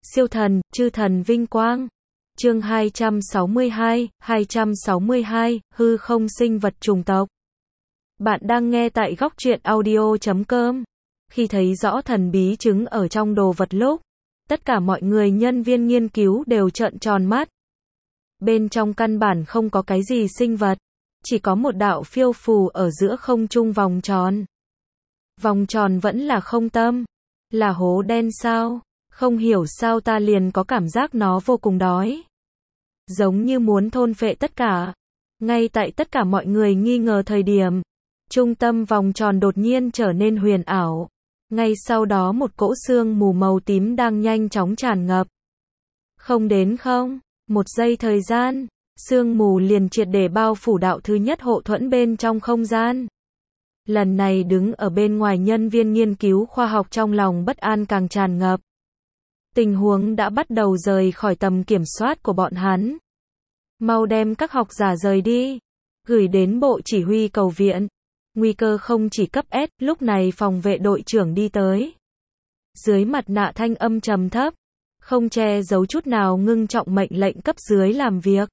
Siêu thần, chư thần vinh quang. Chương 262, hư không sinh vật chủng tộc. Bạn đang nghe tại góc truyện audio.com. Khi thấy rõ thần bí trứng ở trong đồ vật lúc, tất cả mọi người nhân viên nghiên cứu đều trợn tròn mắt. Bên trong căn bản không có cái gì sinh vật, chỉ có một đạo phiêu phù ở giữa không trung vòng tròn. Vòng tròn vẫn là không tâm, là hố đen sao? Không hiểu sao ta liền có cảm giác nó vô cùng đói. Giống như muốn thôn phệ tất cả. Ngay tại tất cả mọi người nghi ngờ thời điểm, trung tâm vòng tròn đột nhiên trở nên huyền ảo. Ngay sau đó một cỗ sương mù màu tím đang nhanh chóng tràn ngập. Không đến không, một giây thời gian, sương mù liền triệt để bao phủ đạo thứ nhất hộ thuẫn bên trong không gian. Lần này đứng ở bên ngoài nhân viên nghiên cứu khoa học trong lòng bất an càng tràn ngập. Tình huống đã bắt đầu rời khỏi tầm kiểm soát của bọn hắn. Mau đem các học giả rời đi, gửi đến bộ chỉ huy cầu viện. Nguy cơ không chỉ cấp S, lúc này phòng vệ đội trưởng đi tới. Dưới mặt nạ thanh âm trầm thấp, không che giấu chút nào ngưng trọng mệnh lệnh cấp dưới làm việc.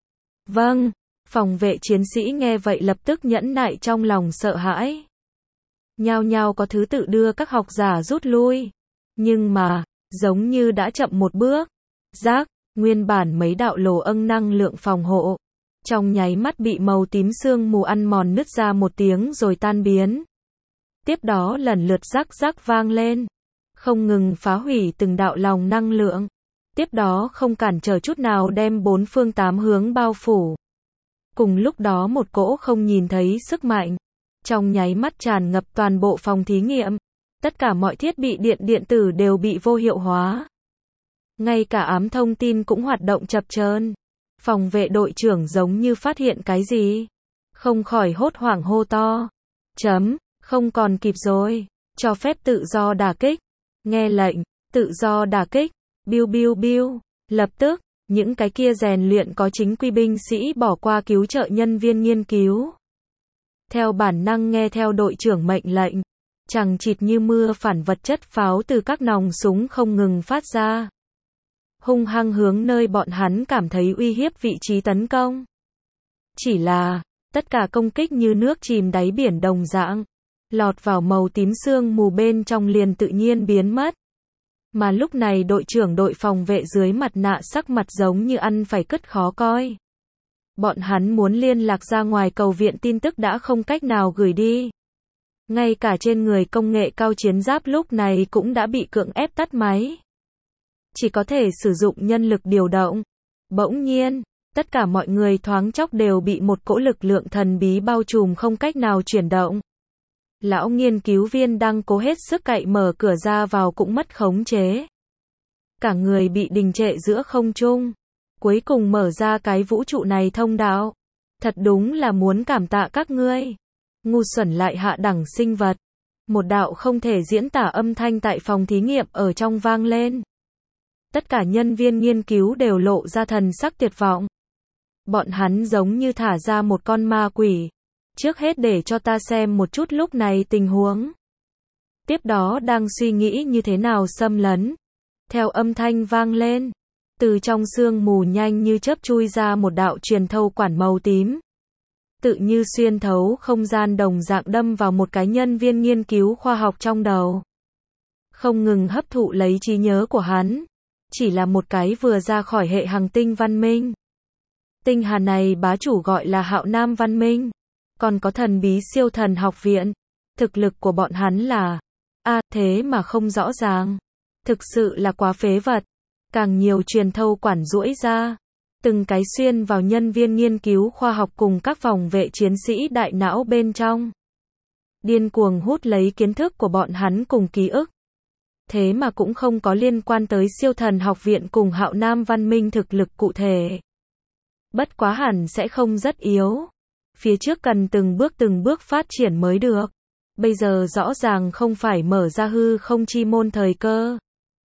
Vâng, phòng vệ chiến sĩ nghe vậy lập tức nhẫn nại trong lòng sợ hãi. Nhao nhao có thứ tự đưa các học giả rút lui. Nhưng mà, giống như đã chậm một bước. Rác, nguyên bản mấy đạo lỗ âng năng lượng phòng hộ. Trong nháy mắt bị màu tím sương mù ăn mòn nứt ra một tiếng rồi tan biến. Tiếp đó lần lượt rắc rắc vang lên. Không ngừng phá hủy từng đạo lòng năng lượng. Tiếp đó không cản trở chút nào đem bốn phương tám hướng bao phủ. Cùng lúc đó một cỗ không nhìn thấy sức mạnh. Trong nháy mắt tràn ngập toàn bộ phòng thí nghiệm. Tất cả mọi thiết bị điện tử đều bị vô hiệu hóa. Ngay cả ám thông tin cũng hoạt động chập chờn. Phòng vệ đội trưởng giống như phát hiện cái gì. Không khỏi hốt hoảng hô to. Không còn kịp rồi. Cho phép tự do đả kích. Nghe lệnh, tự do đả kích. Biu biu biu. Lập tức, những cái kia rèn luyện có chính quy binh sĩ bỏ qua cứu trợ nhân viên nghiên cứu. Theo bản năng nghe theo đội trưởng mệnh lệnh. Chằng chịt như mưa phản vật chất pháo từ các nòng súng không ngừng phát ra. Hung hăng hướng nơi bọn hắn cảm thấy uy hiếp vị trí tấn công. Chỉ là, tất cả công kích như nước chìm đáy biển đồng dạng. Lọt vào màu tím sương mù bên trong liền tự nhiên biến mất. Mà lúc này đội trưởng đội phòng vệ dưới mặt nạ sắc mặt giống như ăn phải cứt khó coi. Bọn hắn muốn liên lạc ra ngoài cầu viện tin tức đã không cách nào gửi đi. Ngay cả trên người công nghệ cao chiến giáp lúc này cũng đã bị cưỡng ép tắt máy. Chỉ có thể sử dụng nhân lực điều động. Bỗng nhiên, tất cả mọi người thoáng chốc đều bị một cỗ lực lượng thần bí bao trùm không cách nào chuyển động. Lão nghiên cứu viên đang cố hết sức cậy mở cửa ra vào cũng mất khống chế. Cả người bị đình trệ giữa không trung. Cuối cùng mở ra cái vũ trụ này thông đạo. Thật đúng là muốn cảm tạ các ngươi. Ngu xuẩn lại hạ đẳng sinh vật. Một đạo không thể diễn tả âm thanh tại phòng thí nghiệm ở trong vang lên. Tất cả nhân viên nghiên cứu đều lộ ra thần sắc tuyệt vọng. Bọn hắn giống như thả ra một con ma quỷ. Trước hết để cho ta xem một chút lúc này tình huống. Tiếp đó đang suy nghĩ như thế nào xâm lấn. Theo âm thanh vang lên. Từ trong sương mù nhanh như chớp chui ra một đạo truyền thâu quản màu tím. Tự như xuyên thấu không gian đồng dạng đâm vào một cái nhân viên nghiên cứu khoa học trong đầu. Không ngừng hấp thụ lấy trí nhớ của hắn. Chỉ là một cái vừa ra khỏi hệ hành tinh văn minh. Tinh hà này bá chủ gọi là Hạo Nam văn minh. Còn có thần bí siêu thần học viện. Thực lực của bọn hắn là thế mà không rõ ràng. Thực sự là quá phế vật. Càng nhiều truyền thâu quản duỗi ra. Từng cái xuyên vào nhân viên nghiên cứu khoa học cùng các phòng vệ chiến sĩ đại não bên trong. Điên cuồng hút lấy kiến thức của bọn hắn cùng ký ức. Thế mà cũng không có liên quan tới siêu thần học viện cùng Hạo Nam văn minh thực lực cụ thể. Bất quá hẳn sẽ không rất yếu. Phía trước cần từng bước phát triển mới được. Bây giờ rõ ràng không phải mở ra hư không chi môn thời cơ.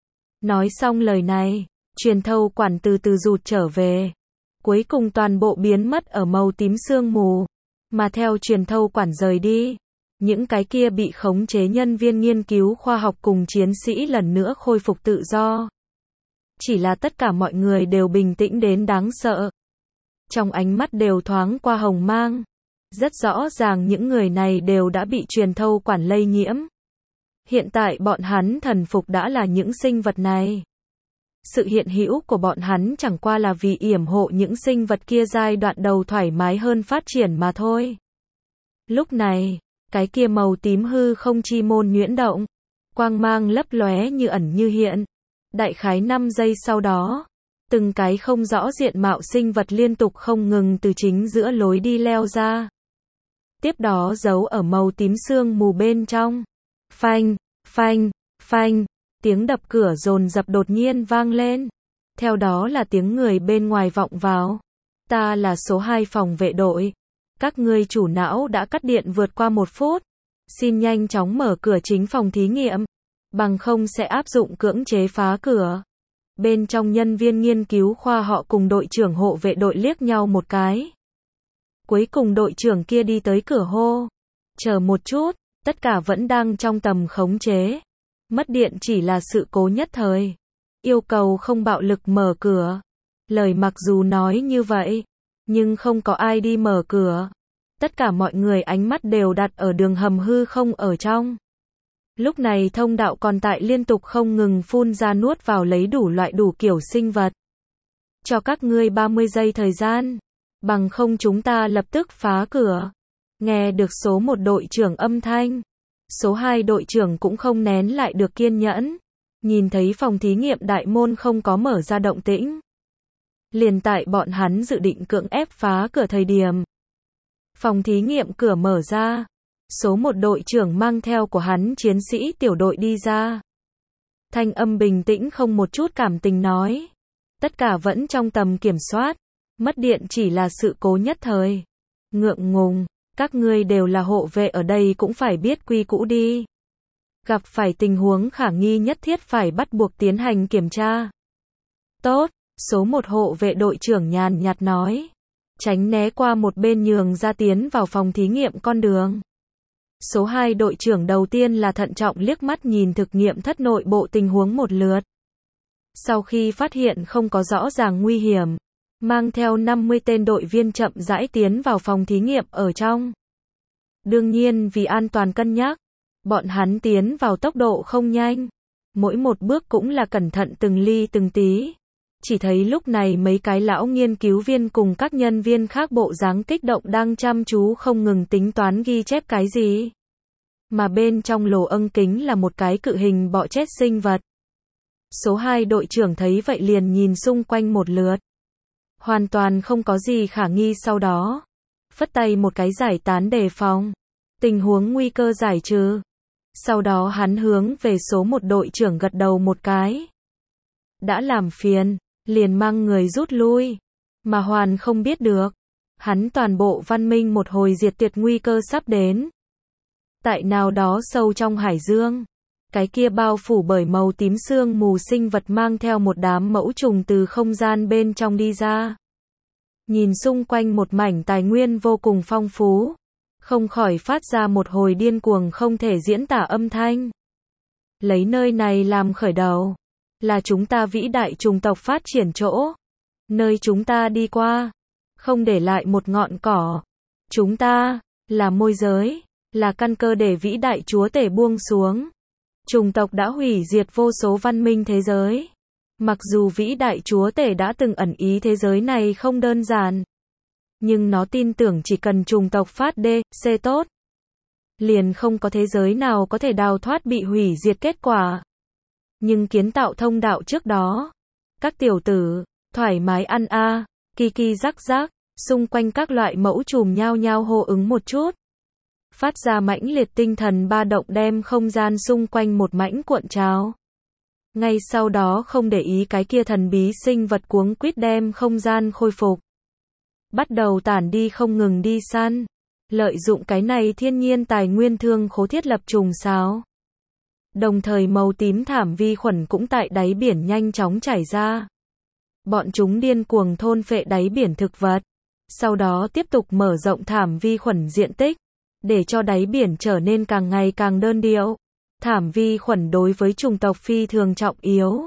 Nói xong lời này, truyền thâu quản từ từ rụt trở về. Cuối cùng toàn bộ biến mất ở màu tím sương mù. Mà theo truyền thâu quản rời đi, những cái kia bị khống chế nhân viên nghiên cứu khoa học cùng chiến sĩ lần nữa khôi phục tự do. chỉ là tất cả mọi người đều bình tĩnh đến đáng sợ. Trong ánh mắt đều thoáng qua hồng mang. Rất rõ ràng những người này đều đã bị truyền thâu quản lây nhiễm. Hiện tại bọn hắn thần phục đã là những sinh vật này. Sự hiện hữu của bọn hắn chẳng qua là vì yểm hộ những sinh vật kia giai đoạn đầu thoải mái hơn phát triển mà thôi. Lúc này, cái kia màu tím hư không chi môn nhuyễn động, quang mang lấp lóe như ẩn như hiện. Đại khái 5 giây sau đó, từng cái không rõ diện mạo sinh vật liên tục không ngừng từ chính giữa lối đi leo ra. Tiếp đó giấu ở màu tím sương mù bên trong. Phanh, phanh, phanh, tiếng đập cửa dồn dập đột nhiên vang lên. Theo đó là tiếng người bên ngoài vọng vào. Ta là số 2 phòng vệ đội. Các ngươi chủ não đã cắt điện vượt qua 1 phút. Xin nhanh chóng mở cửa chính phòng thí nghiệm. Bằng không sẽ áp dụng cưỡng chế phá cửa. Bên trong nhân viên nghiên cứu khoa họ cùng đội trưởng hộ vệ đội liếc nhau một cái. Cuối cùng đội trưởng kia đi tới cửa hô. Chờ một chút, tất cả vẫn đang trong tầm khống chế. Mất điện chỉ là sự cố nhất thời. Yêu cầu không bạo lực mở cửa. Lời mặc dù nói như vậy, nhưng không có ai đi mở cửa. Tất cả mọi người ánh mắt đều đặt ở đường hầm hư không ở trong. Lúc này thông đạo còn tại liên tục không ngừng phun ra nuốt vào lấy đủ loại đủ kiểu sinh vật. Cho các ngươi 30 giây thời gian. Bằng không chúng ta lập tức phá cửa. Nghe được số 1 đội trưởng âm thanh. Số 2 đội trưởng cũng không nén lại được kiên nhẫn. Nhìn thấy phòng thí nghiệm đại môn không có mở ra động tĩnh. Liền tại bọn hắn dự định cưỡng ép phá cửa thời điểm. Phòng thí nghiệm cửa mở ra. Số 1 đội trưởng mang theo của hắn chiến sĩ tiểu đội đi ra. Thanh âm bình tĩnh không một chút cảm tình nói. Tất cả vẫn trong tầm kiểm soát. Mất điện chỉ là sự cố nhất thời. Ngượng ngùng, các ngươi đều là hộ vệ ở đây cũng phải biết quy củ đi. Gặp phải tình huống khả nghi nhất thiết phải bắt buộc tiến hành kiểm tra. Tốt, số 1 hộ vệ đội trưởng nhàn nhạt nói. Tránh né qua một bên nhường ra tiến vào phòng thí nghiệm con đường. Số 2 đội trưởng đầu tiên là thận trọng liếc mắt nhìn thực nghiệm thất nội bộ tình huống một lượt. Sau khi phát hiện không có rõ ràng nguy hiểm, mang theo 50 tên đội viên chậm rãi tiến vào phòng thí nghiệm ở trong. Đương nhiên vì an toàn cân nhắc, bọn hắn tiến vào tốc độ không nhanh. Mỗi một bước cũng là cẩn thận từng ly từng tí. Chỉ thấy lúc này mấy cái lão nghiên cứu viên cùng các nhân viên khác bộ dáng kích động đang chăm chú không ngừng tính toán ghi chép cái gì. Mà bên trong lỗ ưng kính là một cái cự hình bọ chết sinh vật. Số 2 đội trưởng thấy vậy liền nhìn xung quanh một lượt. Hoàn toàn không có gì khả nghi sau đó. Phất tay một cái giải tán đề phòng. Tình huống nguy cơ giải trừ. Sau đó hắn hướng về số 1 đội trưởng gật đầu một cái. Đã làm phiền, liền mang người rút lui. Mà Hoàn không biết được. Hắn toàn bộ văn minh một hồi diệt tuyệt nguy cơ sắp đến. Tại nào đó sâu trong hải dương. Cái kia bao phủ bởi màu tím sương mù sinh vật mang theo một đám mẫu trùng từ không gian bên trong đi ra. Nhìn xung quanh một mảnh tài nguyên vô cùng phong phú. Không khỏi phát ra một hồi điên cuồng không thể diễn tả âm thanh. Lấy nơi này làm khởi đầu. Là chúng ta vĩ đại chủng tộc phát triển chỗ. Nơi chúng ta đi qua. Không để lại một ngọn cỏ. Chúng ta, là môi giới, là căn cơ để vĩ đại chúa tể buông xuống. Chủng tộc đã hủy diệt vô số văn minh thế giới. Mặc dù vĩ đại chúa tể đã từng ẩn ý thế giới này không đơn giản. Nhưng nó tin tưởng chỉ cần chủng tộc phát C tốt. Liền không có thế giới nào có thể đào thoát bị hủy diệt kết quả. Nhưng kiến tạo thông đạo trước đó. Các tiểu tử, thoải mái ăn a, kiki rắc rắc, xung quanh các loại mẫu chùm nhao nhao hô ứng một chút. Phát ra mãnh liệt tinh thần ba động đem không gian xung quanh một mảnh cuộn trào. Ngay sau đó không để ý cái kia thần bí sinh vật cuống quýt đem không gian khôi phục. Bắt đầu tản đi không ngừng đi săn. Lợi dụng cái này thiên nhiên tài nguyên thương khố thiết lập trùng sáo. Đồng thời màu tím thảm vi khuẩn cũng tại đáy biển nhanh chóng chảy ra. Bọn chúng điên cuồng thôn phệ đáy biển thực vật. Sau đó tiếp tục mở rộng thảm vi khuẩn diện tích. Để cho đáy biển trở nên càng ngày càng đơn điệu. Thảm vi khuẩn đối với chủng tộc phi thường trọng yếu.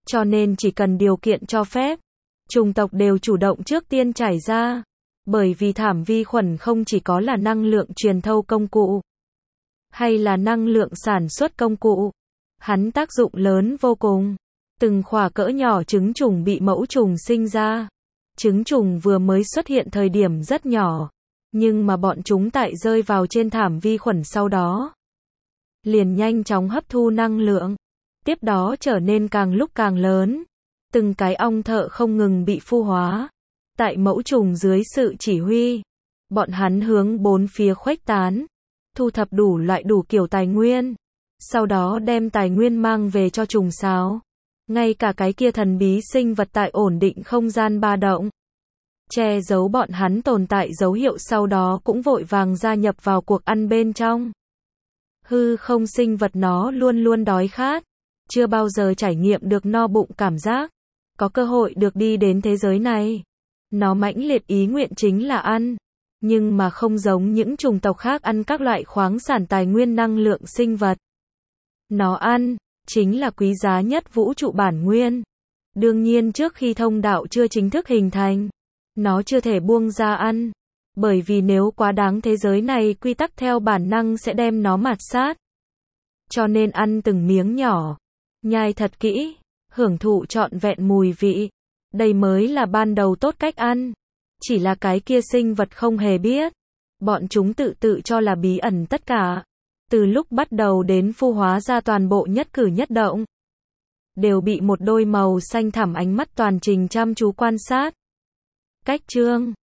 Cho nên chỉ cần điều kiện cho phép, chủng tộc đều chủ động trước tiên trải ra. Bởi vì thảm vi khuẩn không chỉ có là năng lượng truyền thâu công cụ, hay là năng lượng sản xuất công cụ, hắn tác dụng lớn vô cùng. Từng khỏa cỡ nhỏ trứng trùng bị mẫu trùng sinh ra. Trứng trùng vừa mới xuất hiện thời điểm rất nhỏ, nhưng mà bọn chúng tại rơi vào trên thảm vi khuẩn sau đó, liền nhanh chóng hấp thu năng lượng, tiếp đó trở nên càng lúc càng lớn. Từng cái ong thợ không ngừng bị phu hóa. Tại mẫu trùng dưới sự chỉ huy, bọn hắn hướng bốn phía khuếch tán, thu thập đủ loại đủ kiểu tài nguyên, sau đó đem tài nguyên mang về cho trùng sáo. Ngay cả cái kia thần bí sinh vật tại ổn định không gian ba động, che giấu bọn hắn tồn tại dấu hiệu sau đó cũng vội vàng gia nhập vào cuộc ăn bên trong. Hư không sinh vật nó luôn luôn đói khát, chưa bao giờ trải nghiệm được no bụng cảm giác. Có cơ hội được đi đến thế giới này, nó mãnh liệt ý nguyện chính là ăn. Nhưng mà không giống những chủng tộc khác ăn các loại khoáng sản tài nguyên năng lượng sinh vật. Nó ăn, chính là quý giá nhất vũ trụ bản nguyên. Đương nhiên trước khi thông đạo chưa chính thức hình thành, nó chưa thể buông ra ăn. Bởi vì nếu quá đáng thế giới này quy tắc theo bản năng sẽ đem nó mạt sát. Cho nên ăn từng miếng nhỏ, nhai thật kỹ, hưởng thụ trọn vẹn mùi vị. Đây mới là ban đầu tốt cách ăn. Chỉ là cái kia sinh vật không hề biết. Bọn chúng tự cho là bí ẩn tất cả. Từ lúc bắt đầu đến phu hóa ra toàn bộ nhất cử nhất động, đều bị một đôi màu xanh thẳm ánh mắt toàn trình chăm chú quan sát. Cách chương